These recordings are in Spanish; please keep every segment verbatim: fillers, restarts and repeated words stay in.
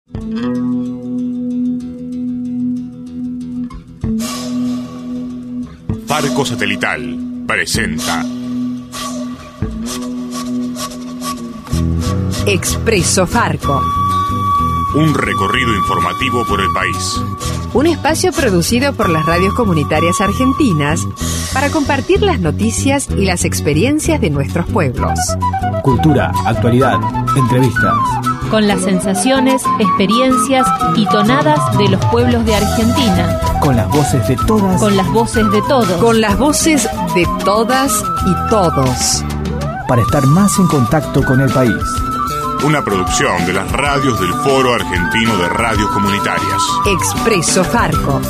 Farco Satelital presenta Expreso Farco. Un recorrido informativo por el país. Un espacio producido por las radios comunitarias argentinas para compartir las noticias y las experiencias de nuestros pueblos. Cultura, actualidad, entrevistas. Con las sensaciones, experiencias y tonadas de los pueblos de Argentina. Con las voces de todas. Con las voces de todos. Con las voces de todas y todos. Para estar más en contacto con el país. Una producción de las radios del Foro Argentino de Radios Comunitarias. Expreso Farco.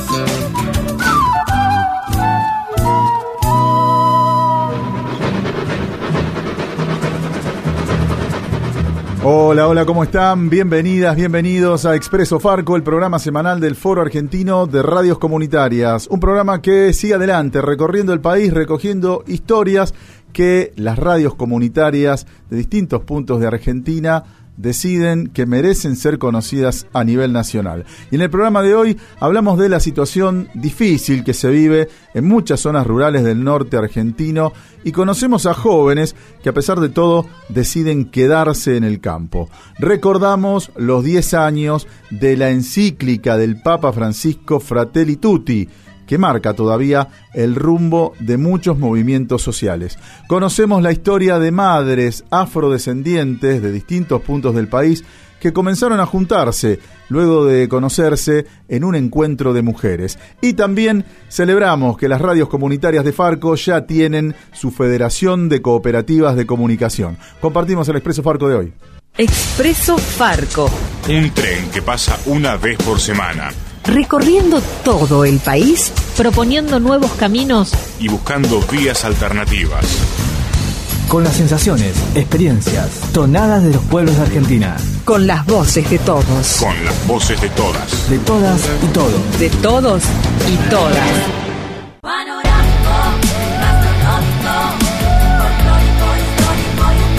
Hola, hola, ¿cómo están? Bienvenidas, bienvenidos a Expreso Farco, el programa semanal del Foro Argentino de Radios Comunitarias. Un programa que sigue adelante, recorriendo el país, recogiendo historias que las radios comunitarias de distintos puntos de Argentina deciden que merecen ser conocidas a nivel nacional. Y en el programa de hoy hablamos de la situación difícil que se vive en muchas zonas rurales del norte argentino y conocemos a jóvenes que a pesar de todo deciden quedarse en el campo. Recordamos los diez años de la encíclica del Papa Francisco Fratelli Tutti, que marca todavía el rumbo de muchos movimientos sociales. Conocemos la historia de madres afrodescendientes de distintos puntos del país que comenzaron a juntarse luego de conocerse en un encuentro de mujeres. Y también celebramos que las radios comunitarias de Farco ya tienen su Federación de Cooperativas de Comunicación. Compartimos el Expreso Farco de hoy. Expreso Farco. Un tren que pasa una vez por semana. Recorriendo todo el país, proponiendo nuevos caminos y buscando vías alternativas. Con las sensaciones, experiencias, tonadas de los pueblos de Argentina. Con las voces de todos. Con las voces de todas. De todas y todos. De todos y todas. Panorámico, gastronómico, folclórico, histórico y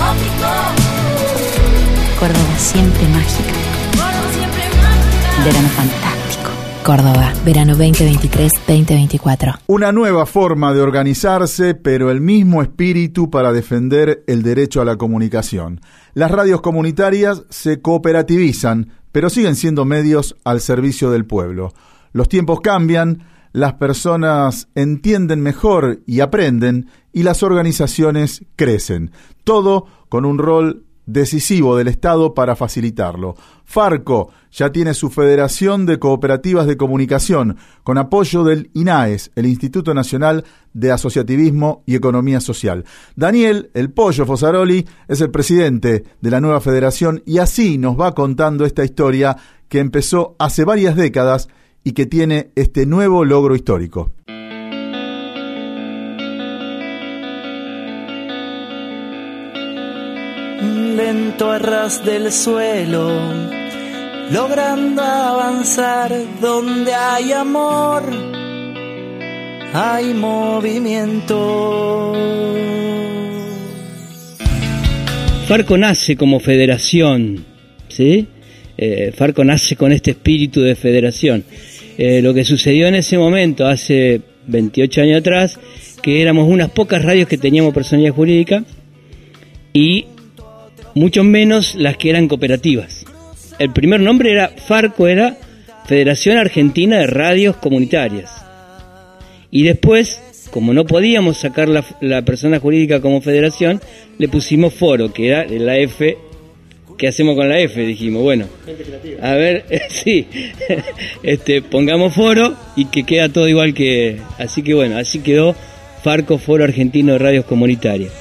utópico. Córdoba siempre mágica. Córdoba siempre mágica. Verano fantástico. Córdoba, verano veinte veintitrés veinte veinticuatro. Una nueva forma de organizarse, pero el mismo espíritu para defender el derecho a la comunicación. Las radios comunitarias se cooperativizan, pero siguen siendo medios al servicio del pueblo. Los tiempos cambian, las personas entienden mejor y aprenden, y las organizaciones crecen. Todo con un rol decisivo del Estado para facilitarlo. Farco ya tiene su Federación de Cooperativas de Comunicación, con apoyo del INAES, el Instituto Nacional de Asociativismo y Economía Social. Daniel, el Pollo Fosaroli, es el presidente de la nueva federación y así nos va contando esta historia que empezó hace varias décadas y que tiene este nuevo logro histórico. Lento a ras del suelo, logrando avanzar donde hay amor, hay movimiento. Farco nace como federación, ¿sí? Eh, Farco nace con este espíritu de federación. Eh, lo que sucedió en ese momento, hace veintiocho años atrás, que éramos unas pocas radios que teníamos personalidad jurídica y mucho menos las que eran cooperativas. El primer nombre era Farco, era Federación Argentina de Radios Comunitarias. Y después, como no podíamos sacar la, la persona jurídica como federación, le pusimos Foro, que era la F. ¿Qué hacemos con la F? Dijimos, bueno, a ver, sí, este, pongamos Foro y que queda todo igual que... Así que bueno, así quedó Farco, Foro Argentino de Radios Comunitarias.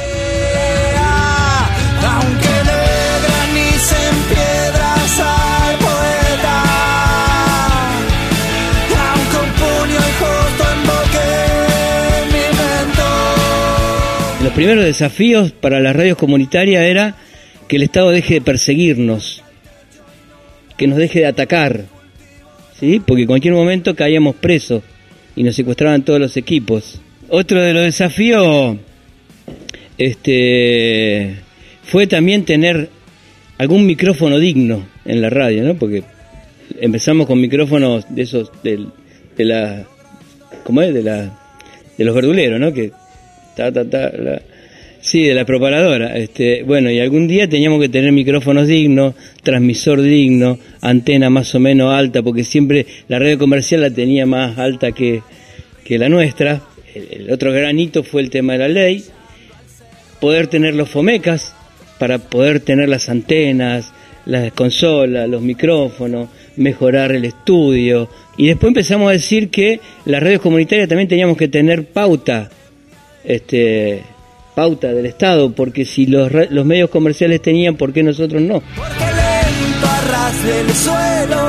Los primeros desafíos para las radios comunitarias era que el Estado deje de perseguirnos, que nos deje de atacar, ¿sí? Porque en cualquier momento caíamos presos y nos secuestraban todos los equipos. Otro de los desafíos este, fue también tener algún micrófono digno en la radio, ¿no? Porque empezamos con micrófonos de esos del, de la ¿cómo es? de la de los verduleros, ¿no? Que ta ta ta la, sí, de la propaladora. Este, bueno, y algún día teníamos que tener micrófonos dignos, transmisor digno, antena más o menos alta, porque siempre la radio comercial la tenía más alta que, que la nuestra. El, el otro granito fue el tema de la ley. Poder tener los fomecas para poder tener las antenas, las consolas, los micrófonos, mejorar el estudio. Y después empezamos a decir que las radios comunitarias también teníamos que tener pauta, este, pauta del Estado, porque si los, los medios comerciales tenían, ¿por qué nosotros no? Porque lento a ras del suelo,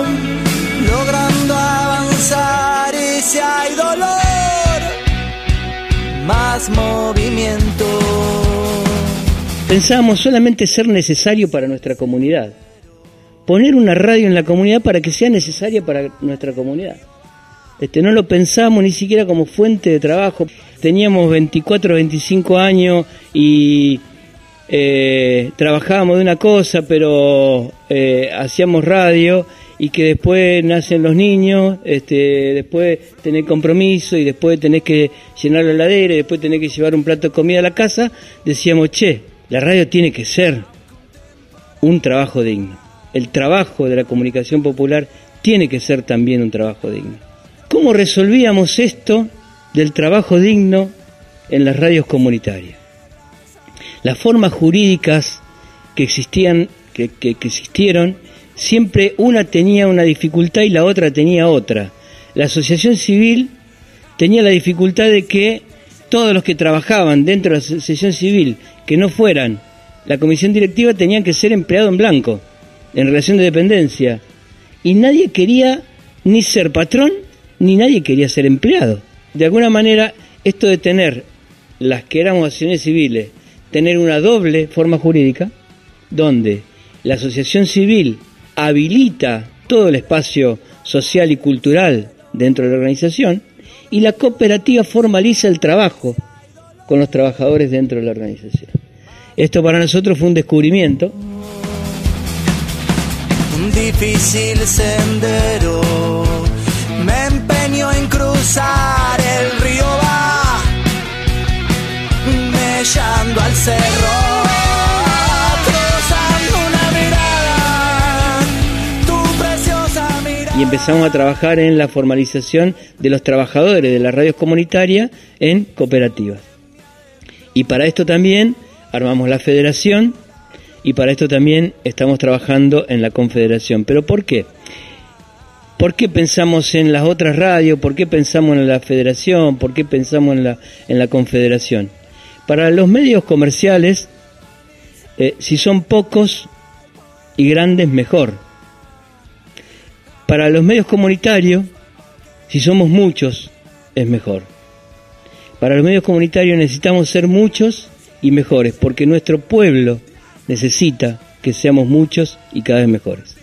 logrando avanzar, y si hay dolor, más movimiento. Pensábamos solamente ser necesario para nuestra comunidad. Poner una radio en la comunidad para que sea necesaria para nuestra comunidad. Este, no lo pensábamos ni siquiera como fuente de trabajo. Teníamos veinticuatro, veinticinco años y eh, trabajábamos de una cosa, pero eh, hacíamos radio, y que después nacen los niños, este, después tenés compromiso y después tenés que llenar la heladera y después tenés que llevar un plato de comida a la casa. Decíamos, che, la radio tiene que ser un trabajo digno. El trabajo de la comunicación popular tiene que ser también un trabajo digno. ¿Cómo resolvíamos esto del trabajo digno en las radios comunitarias? Las formas jurídicas que existían, que, que, que existieron, siempre una tenía una dificultad y la otra tenía otra. La asociación civil tenía la dificultad de que todos los que trabajaban dentro de la asociación civil, que no fueran la comisión directiva, tenían que ser empleados en blanco, en relación de dependencia, y nadie quería ni ser patrón ni nadie quería ser empleado. De alguna manera, esto de tener las que éramos asociaciones civiles, tener una doble forma jurídica, donde la asociación civil habilita todo el espacio social y cultural dentro de la organización, y la cooperativa formaliza el trabajo con los trabajadores dentro de la organización. Esto para nosotros fue un descubrimiento. Un difícil sendero, me empeño en cruzar el río, va mellando al cerro, cruzando una mirada, tu preciosa mirada. Y empezamos a trabajar en la formalización de los trabajadores de las radios comunitarias en cooperativas. Y para esto también armamos la federación, y para esto también estamos trabajando en la confederación. ¿Pero por qué? ¿Por qué pensamos en las otras radios? ¿Por qué pensamos en la federación? ¿Por qué pensamos en la, en la confederación? Para los medios comerciales, eh, si son pocos y grandes, mejor. Para los medios comunitarios, si somos muchos, es mejor. Para los medios comunitarios necesitamos ser muchos y mejores, porque nuestro pueblo necesita que seamos muchos y cada vez mejores.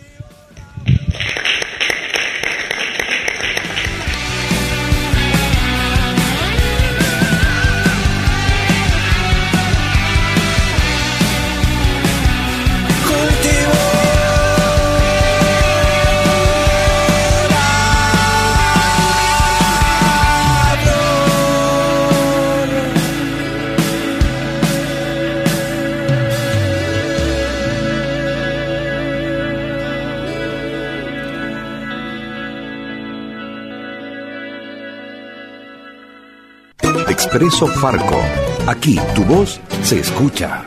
Expreso Farco. Aquí tu voz se escucha.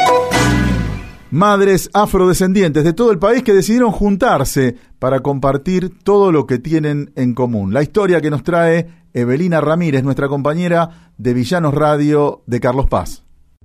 Madres afrodescendientes de todo el país que decidieron juntarse para compartir todo lo que tienen en común. La historia que nos trae Evelina Ramírez, nuestra compañera de Villanos Radio de Carlos Paz.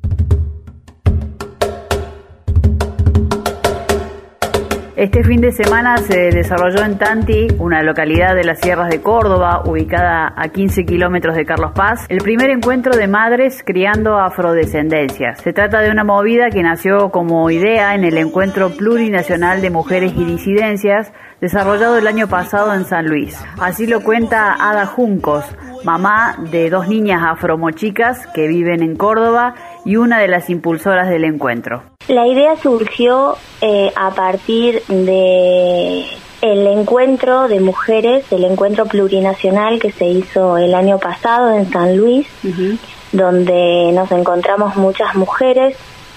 Este fin de semana se desarrolló en Tanti, una localidad de las sierras de Córdoba, ubicada a quince kilómetros de Carlos Paz, el primer encuentro de madres criando afrodescendencias. Se trata de una movida que nació como idea en el Encuentro Plurinacional de Mujeres y Disidencias, desarrollado el año pasado en San Luis. Así lo cuenta Ada Juncos, mamá de dos niñas afromochicas que viven en Córdoba y una de las impulsoras del encuentro. La idea surgió eh, a partir de el encuentro de mujeres, el encuentro plurinacional que se hizo el año pasado en San Luis, uh-huh. donde nos encontramos muchas mujeres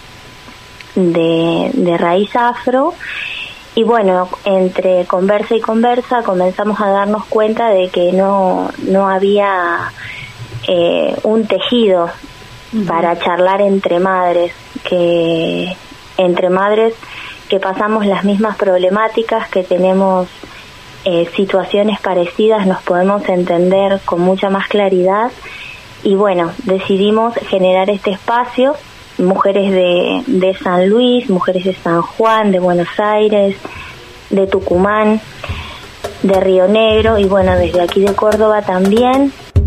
de, de raíz afro, y bueno, entre conversa y conversa comenzamos a darnos cuenta de que no, no había eh, un tejido uh-huh. para charlar entre madres, que entre madres que pasamos las mismas problemáticas, que tenemos eh, situaciones parecidas, nos podemos entender con mucha más claridad. Y bueno, decidimos generar este espacio, mujeres de, de San Luis, mujeres de San Juan, de Buenos Aires, de Tucumán, de Río Negro y bueno, desde aquí de Córdoba también.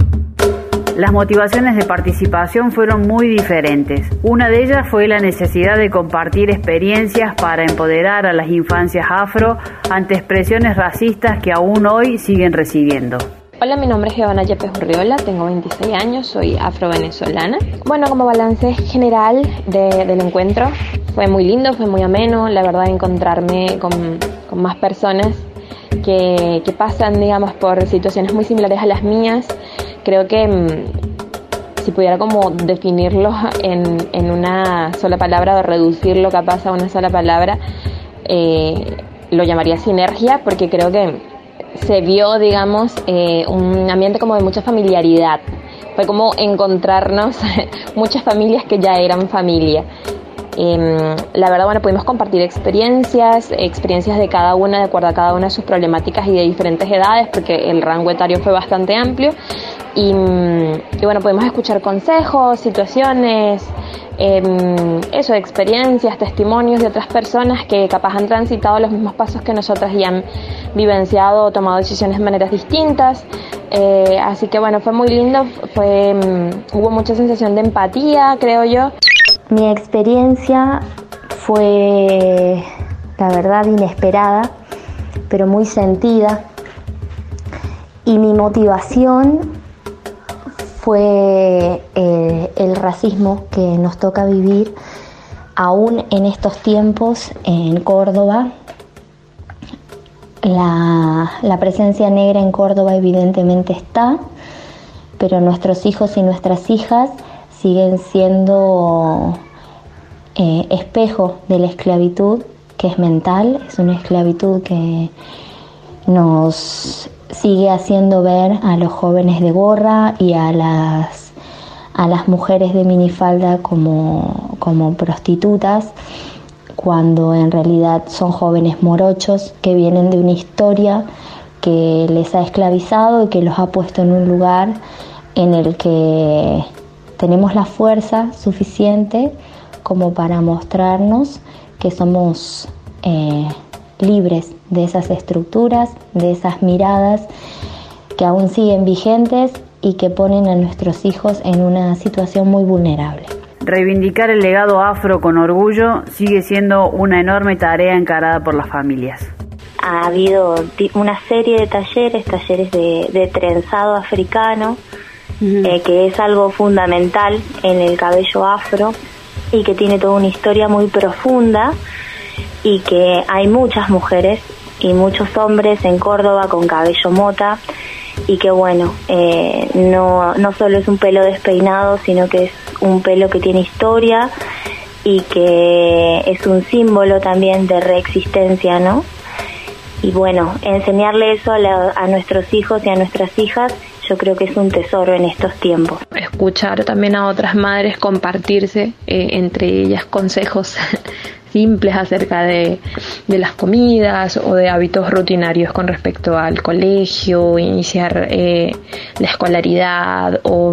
Las motivaciones de participación fueron muy diferentes. Una de ellas fue la necesidad de compartir experiencias para empoderar a las infancias afro ante expresiones racistas que aún hoy siguen recibiendo. Hola, mi nombre es Giovanna Yepes Urriola, tengo veintiséis años, soy afro-venezolana. Bueno, como balance general de, del encuentro, fue muy lindo, fue muy ameno, la verdad, encontrarme con, con más personas que, que pasan, digamos, por situaciones muy similares a las mías. Creo que mmm, si pudiera como definirlo en, en una sola palabra o reducirlo capaz a una sola palabra, eh, lo llamaría sinergia, porque creo que se vio, digamos, eh, un ambiente como de mucha familiaridad. Fue como encontrarnos muchas familias que ya eran familia. Eh, la verdad, bueno, pudimos compartir experiencias, experiencias de cada una, de acuerdo a cada una de sus problemáticas y de diferentes edades, porque el rango etario fue bastante amplio. Y, y bueno, pudimos escuchar consejos, situaciones, eh, eso, experiencias, testimonios de otras personas que capaz han transitado los mismos pasos que nosotras y han vivenciado o tomado decisiones de maneras distintas. Eh, así que bueno, fue muy lindo, fue, um, hubo mucha sensación de empatía, creo yo. Mi experiencia fue, la verdad, inesperada, pero muy sentida. Y mi motivación fue eh, el racismo que nos toca vivir aún en estos tiempos en Córdoba. La, la presencia negra en Córdoba evidentemente está, pero nuestros hijos y nuestras hijas siguen siendo eh, espejo de la esclavitud, que es mental, es una esclavitud que nos sigue haciendo ver a los jóvenes de gorra y a las, a las mujeres de minifalda como, como prostitutas, cuando en realidad son jóvenes morochos que vienen de una historia que les ha esclavizado y que los ha puesto en un lugar en el que tenemos la fuerza suficiente como para mostrarnos que somos eh, libres de esas estructuras, de esas miradas que aún siguen vigentes y que ponen a nuestros hijos en una situación muy vulnerable. Reivindicar el legado afro con orgullo sigue siendo una enorme tarea encarada por las familias. Ha habido una serie de talleres, talleres de, de trenzado africano, uh-huh. eh, que es algo fundamental en el cabello afro y que tiene toda una historia muy profunda, y que hay muchas mujeres y muchos hombres en Córdoba con cabello mota, y que bueno, eh, no, no solo es un pelo despeinado, sino que es un pelo que tiene historia y que es un símbolo también de reexistencia, ¿no? Y bueno, enseñarle eso a, la, a nuestros hijos y a nuestras hijas, yo creo que es un tesoro en estos tiempos. Escuchar también a otras madres compartirse, eh, entre ellas consejos simples acerca de, de las comidas o de hábitos rutinarios con respecto al colegio, iniciar eh, la escolaridad o,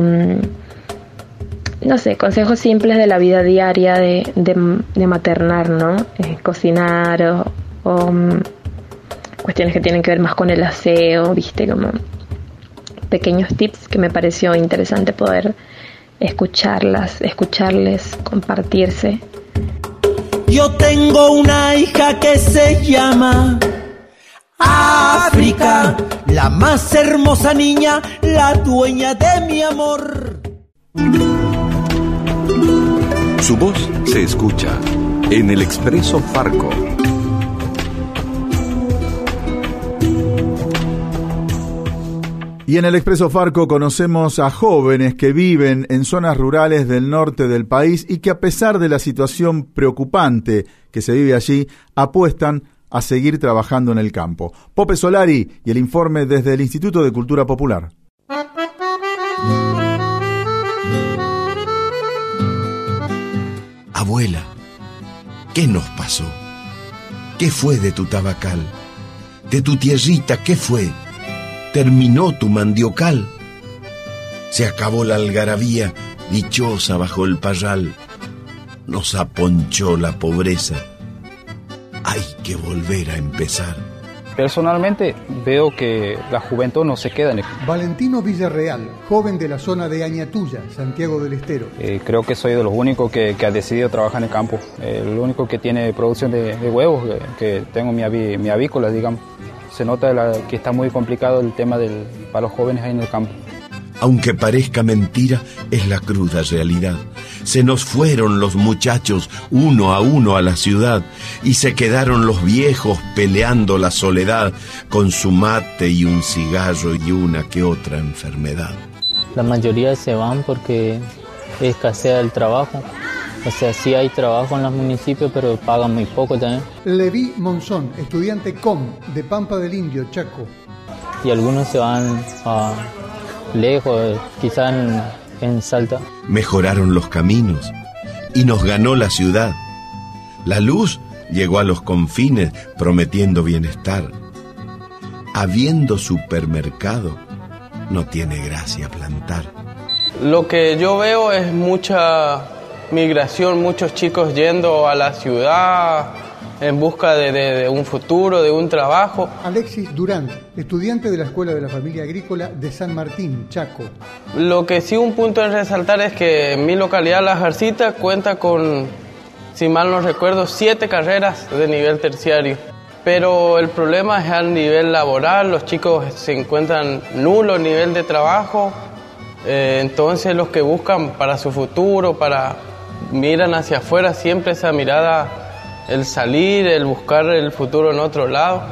no sé, consejos simples de la vida diaria de, de, de maternar, ¿no? Eh, cocinar o, o um, cuestiones que tienen que ver más con el aseo, viste, como pequeños tips que me pareció interesante poder escucharlas, escucharles, compartirse. Yo tengo una hija que se llama África, la más hermosa niña, la dueña de mi amor. Su voz se escucha. En el Expreso Farco. Y en el Expreso Farco conocemos a jóvenes que viven en zonas rurales del norte del país y que, a pesar de la situación preocupante que se vive allí, apuestan a seguir trabajando en el campo. Pope Solari y el informe desde el Instituto de Cultura Popular. Abuela, ¿qué nos pasó? ¿Qué fue de tu tabacal? ¿De tu tierrita qué fue? ¿Terminó tu mandiocal? Se acabó la algarabía, dichosa bajo el parral. Nos aponchó la pobreza. Hay que volver a empezar. Personalmente veo que la juventud no se queda en el... Valentino Villarreal, joven de la zona de Añatuya, Santiago del Estero. Eh, creo que soy de los únicos que, que ha decidido trabajar en el campo. Eh, el único que tiene producción de, de huevos, que, que tengo mi, aví, mi avícola, digamos. Se nota la, que está muy complicado el tema del, para los jóvenes ahí en el campo. Aunque parezca mentira, es la cruda realidad. Se nos fueron los muchachos uno a uno a la ciudad y se quedaron los viejos peleando la soledad con su mate y un cigarro y una que otra enfermedad. La mayoría se van porque escasea el trabajo. O sea, sí hay trabajo en los municipios, pero pagan muy poco también. Leví Monzón, estudiante C O M de Pampa del Indio, Chaco. Y algunos se van a lejos, quizás en, en Salta. Mejoraron los caminos y nos ganó la ciudad. La luz llegó a los confines prometiendo bienestar. Habiendo supermercado, no tiene gracia plantar. Lo que yo veo es mucha migración, muchos chicos yendo a la ciudad en busca de, de, de un futuro, de un trabajo. Alexis Durán, estudiante de la Escuela de la Familia Agrícola de San Martín, Chaco. Lo que sí un punto es resaltar es que mi localidad, La Jarcita, cuenta con, si mal no recuerdo, siete carreras de nivel terciario. Pero el problema es al nivel laboral, los chicos se encuentran nulo nivel de trabajo, eh, entonces los que buscan para su futuro, para miran hacia afuera siempre esa mirada, el salir, el buscar el futuro en otro lado.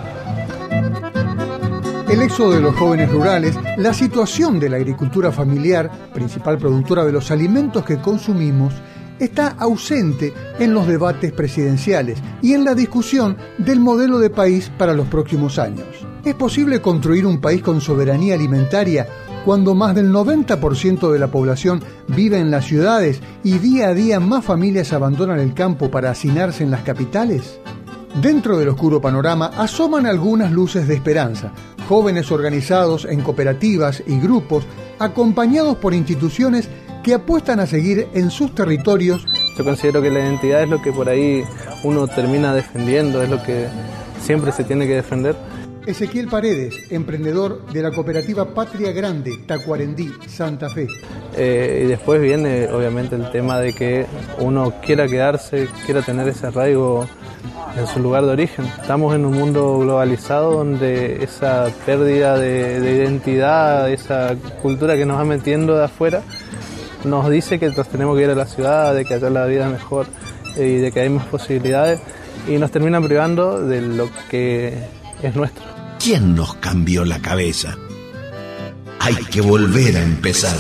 El éxodo de los jóvenes rurales, la situación de la agricultura familiar, principal productora de los alimentos que consumimos, está ausente en los debates presidenciales y en la discusión del modelo de país para los próximos años. ¿Es posible construir un país con soberanía alimentaria cuando más del noventa por ciento de la población vive en las ciudades y día a día más familias abandonan el campo para hacinarse en las capitales? Dentro del oscuro panorama asoman algunas luces de esperanza. Jóvenes organizados en cooperativas y grupos, acompañados por instituciones que apuestan a seguir en sus territorios. Yo considero que la identidad es lo que por ahí uno termina defendiendo, es lo que siempre se tiene que defender. Ezequiel Paredes, emprendedor de la cooperativa Patria Grande, Tacuarendí, Santa Fe. Eh, y después viene obviamente el tema de que uno quiera quedarse, quiera tener ese arraigo en su lugar de origen. Estamos en un mundo globalizado donde esa pérdida de, de identidad, esa cultura que nos va metiendo de afuera, nos dice que nos tenemos que ir a la ciudad, de que allá la vida es mejor eh, y de que hay más posibilidades, y nos terminan privando de lo que es nuestro. ¿Quién nos cambió la cabeza? Hay que volver a empezar.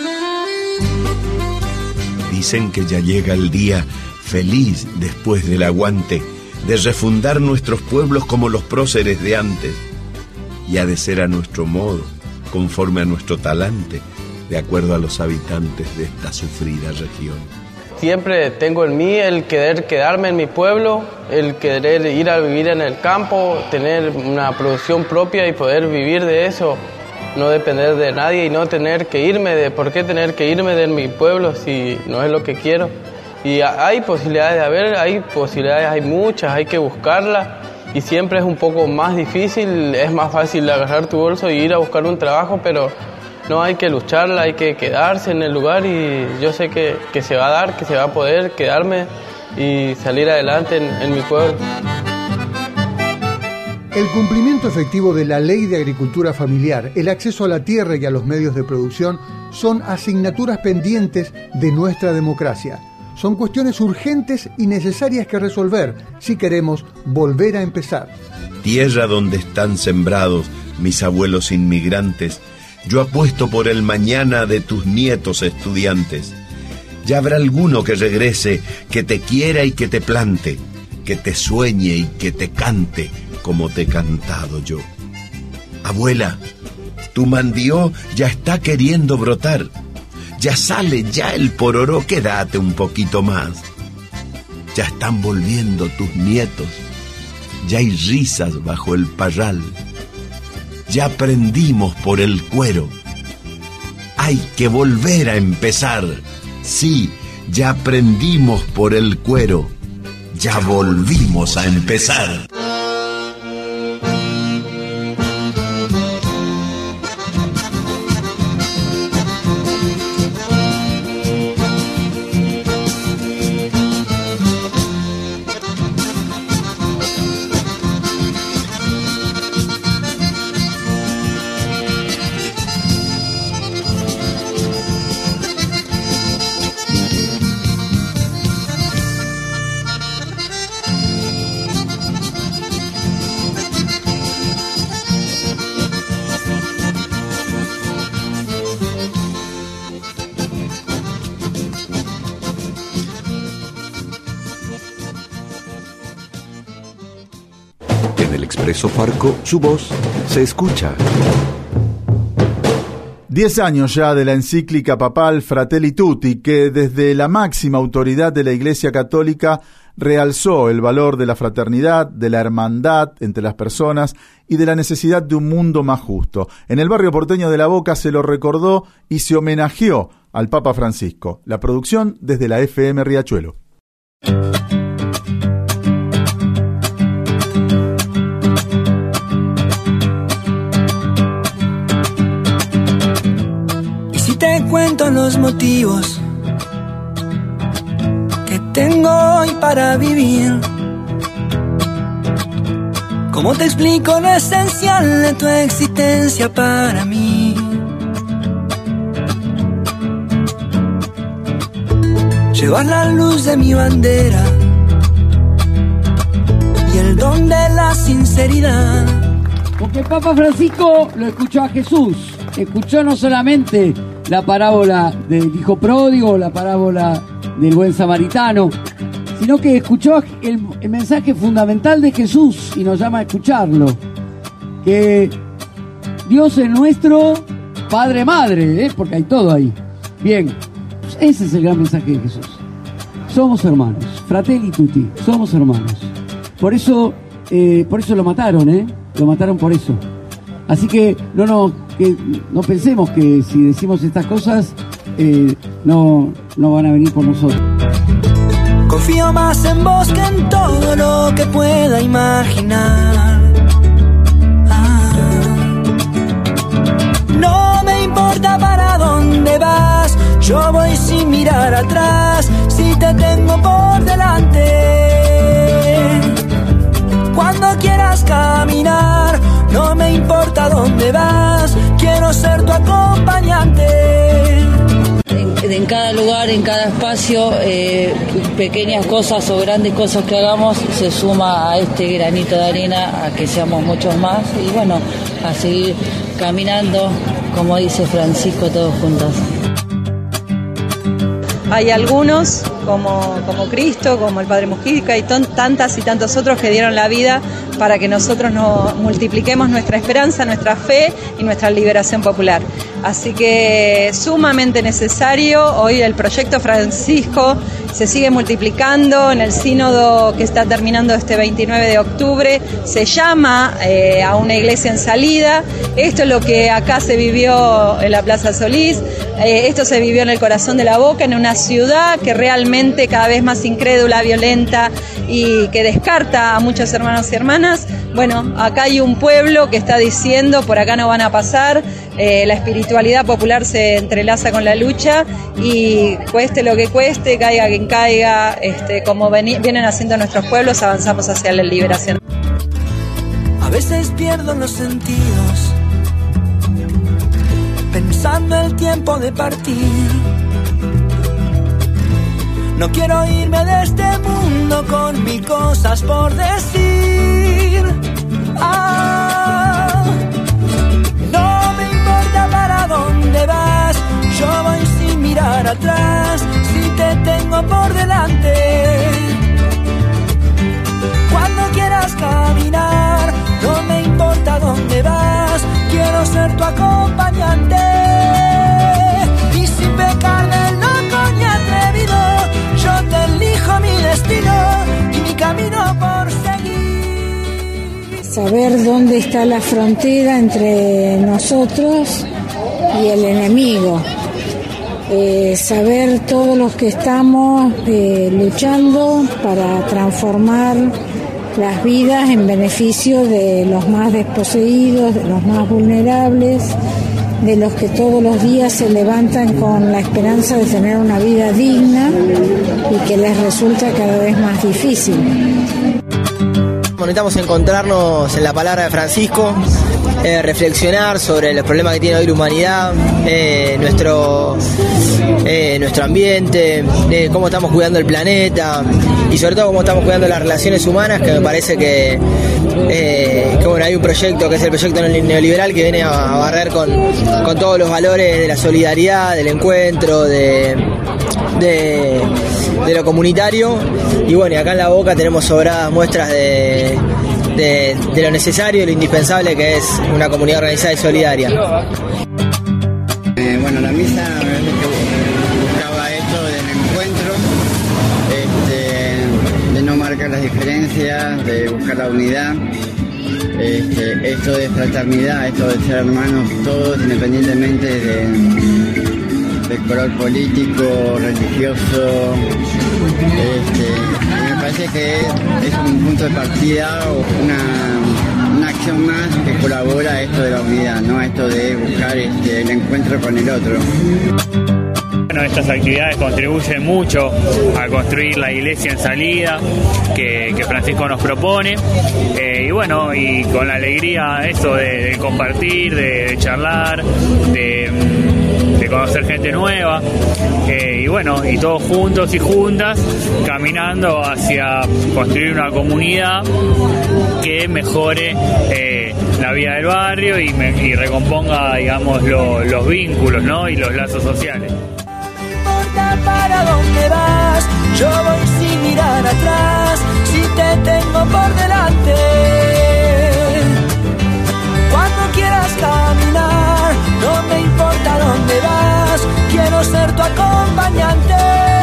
Dicen que ya llega el día feliz después del aguante de refundar nuestros pueblos como los próceres de antes, y ha de ser a nuestro modo, conforme a nuestro talante, de acuerdo a los habitantes de esta sufrida región. Siempre tengo en mí el querer quedarme en mi pueblo, el querer ir a vivir en el campo, tener una producción propia y poder vivir de eso, no depender de nadie y no tener que irme de, ¿por qué tener que irme de mi pueblo si no es lo que quiero? Y hay posibilidades de haber, hay posibilidades, hay muchas, hay que buscarlas y siempre es un poco más difícil, es más fácil agarrar tu bolso y ir a buscar un trabajo, pero no, hay que lucharla, hay que quedarse en el lugar y yo sé que, que se va a dar, que se va a poder quedarme y salir adelante en, en mi pueblo. El cumplimiento efectivo de la Ley de Agricultura Familiar, el acceso a la tierra y a los medios de producción son asignaturas pendientes de nuestra democracia. Son cuestiones urgentes y necesarias que resolver si queremos volver a empezar. Tierra donde están sembrados mis abuelos inmigrantes, yo apuesto por el mañana de tus nietos estudiantes. Ya habrá alguno que regrese, que te quiera y que te plante, que te sueñe y que te cante como te he cantado yo. Abuela, tu mandió ya está queriendo brotar. Ya sale ya el pororó, quédate un poquito más. Ya están volviendo tus nietos, ya hay risas bajo el parral. Ya aprendimos por el cuero, hay que volver a empezar. Sí, ya aprendimos por el cuero, ya volvimos a empezar. Expreso Farco, su voz se escucha. Diez años ya de la encíclica papal Fratelli Tutti, que desde la máxima autoridad de la Iglesia Católica realzó el valor de la fraternidad, de la hermandad entre las personas y de la necesidad de un mundo más justo. En el barrio porteño de La Boca se lo recordó y se homenajeó al Papa Francisco. La producción desde la F M Riachuelo. Te cuento los motivos que tengo hoy para vivir. ¿Cómo te explico lo esencial de tu existencia para mí? Llevar la luz de mi bandera y el don de la sinceridad. Porque el Papa Francisco lo escuchó a Jesús. Escuchó no solamente la parábola del hijo pródigo, la parábola del buen samaritano, sino que escuchó el, el mensaje fundamental de Jesús y nos llama a escucharlo, que Dios es nuestro Padre Madre, ¿eh? Porque hay todo ahí. Bien, ese es el gran mensaje de Jesús. Somos hermanos, Fratelli Tutti, somos hermanos. Por eso, eh, por eso lo mataron, ¿eh? Lo mataron por eso. Así que no, no, que no pensemos que si decimos estas cosas eh, no, no van a venir por nosotros. Confío más en vos que en todo lo que pueda imaginar. Ah. No me importa para dónde vas, yo voy sin mirar atrás, si te tengo por delante. Cuando quieras caminar, no me importa dónde vas, quiero ser tu acompañante. En, en cada lugar, en cada espacio, eh, pequeñas cosas o grandes cosas que hagamos, se suma a este granito de arena, a que seamos muchos más y bueno, a seguir caminando, como dice Francisco, todos juntos. Hay algunos, como, como Cristo, como el Padre Mujica y ton, tantas y tantos otros que dieron la vida para que nosotros no multipliquemos nuestra esperanza, nuestra fe y nuestra liberación popular. Así que sumamente necesario. Hoy el proyecto Francisco se sigue multiplicando en el sínodo que está terminando este veintinueve de octubre. Se llama eh, a una iglesia en salida. Esto es lo que acá se vivió en la Plaza Solís. Eh, esto se vivió en el corazón de La Boca, en una ciudad que realmente cada vez más incrédula, violenta y que descarta a muchos hermanos y hermanas. Bueno, acá hay un pueblo que está diciendo, por acá no van a pasar. Eh, la espiritualidad popular se entrelaza con la lucha y cueste lo que cueste, caiga quien caiga, este, como veni- vienen haciendo nuestros pueblos, avanzamos hacia la liberación. A veces pierdo los sentidos, pensando el tiempo de partir. No quiero irme de este mundo con mil cosas por decir. Ah, no me importa para dónde vas, yo voy sin mirar atrás, si te tengo por delante. Cuando quieras caminar, no me importa dónde vas, quiero ser tu acompañante. Y sin pecar de loco ni atrevido, yo te elijo mi destino y mi camino por seguir. Saber dónde está la frontera entre nosotros y el enemigo. Eh, saber todos los que estamos eh, luchando para transformar las vidas en beneficio de los más desposeídos, de los más vulnerables, de los que todos los días se levantan con la esperanza de tener una vida digna y que les resulta cada vez más difícil. Necesitamos encontrarnos en la palabra de Francisco, eh, reflexionar sobre los problemas que tiene hoy la humanidad, eh, nuestro, eh, nuestro ambiente, eh, cómo estamos cuidando el planeta y sobre todo cómo estamos cuidando las relaciones humanas, que me parece que, eh, que bueno, hay un proyecto que es el proyecto neoliberal que viene a, a barrer con, con todos los valores de la solidaridad, del encuentro, de... de de lo comunitario, y bueno, y acá en La Boca tenemos sobradas muestras de, de, de lo necesario y lo indispensable que es una comunidad organizada y solidaria. Eh, bueno, la misa realmente buscaba esto del encuentro, este, de no marcar las diferencias, de buscar la unidad, este, esto de fraternidad, esto de ser hermanos todos independientemente de del color político, religioso, este, me parece que es un punto de partida o una, una acción más que colabora a esto de la unidad, ¿no? A esto de buscar este, el encuentro con el otro. Bueno, estas actividades contribuyen mucho a construir la iglesia en salida que, que Francisco nos propone, eh, y bueno, y con la alegría eso de, de compartir, de, de charlar, de de conocer gente nueva, eh, y bueno, y todos juntos y juntas caminando hacia construir una comunidad que mejore eh, la vida del barrio y, me, y recomponga, digamos, lo, los vínculos, ¿no? Y los lazos sociales. No importa para dónde vas, yo voy sin mirar atrás, si te tengo por delante. Cuando quieras caminar, no me importa dónde vas, quiero ser tu acompañante.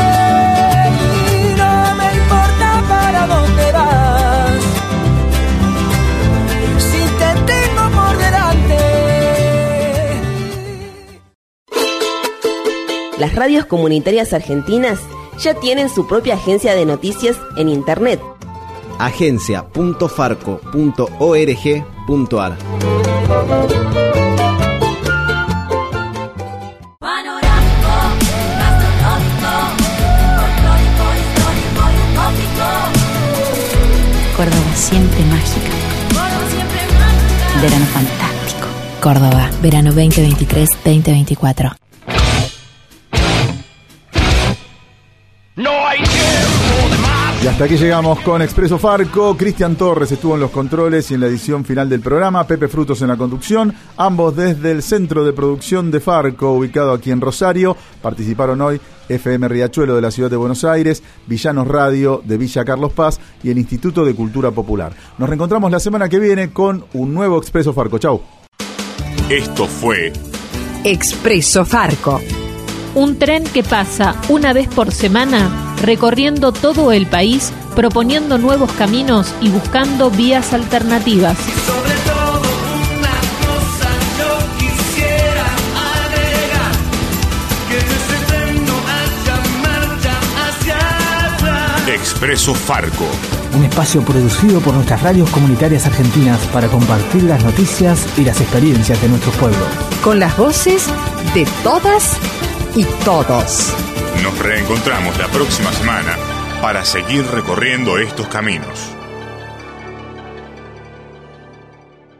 Y no me importa para dónde vas, si te tengo por delante. Las radios comunitarias argentinas ya tienen su propia agencia de noticias en internet. agencia punto farco punto org punto ar. Córdoba siempre mágica. Verano fantástico. Córdoba, verano veinte veintitrés veinte veinticuatro. No hay tiempo de más. Y hasta aquí llegamos con Expreso Farco. Cristian Torres estuvo en los controles y en la edición final del programa. Pepe Frutos en la conducción. Ambos desde el Centro de Producción de Farco, ubicado aquí en Rosario. Participaron hoy F M Riachuelo de la Ciudad de Buenos Aires, Villanos Radio de Villa Carlos Paz y el Instituto de Cultura Popular. Nos reencontramos la semana que viene con un nuevo Expreso Farco. Chau. Esto fue Expreso Farco. Un tren que pasa una vez por semana recorriendo todo el país, proponiendo nuevos caminos y buscando vías alternativas. Sobre todo una cosa yo quisiera agregar, que desde ese tren no haya marcha hacia atrás. Expreso Farco. Un espacio producido por nuestras radios comunitarias argentinas para compartir las noticias y las experiencias de nuestros pueblos. Con las voces de todas y todos. Nos reencontramos la próxima semana para seguir recorriendo estos caminos.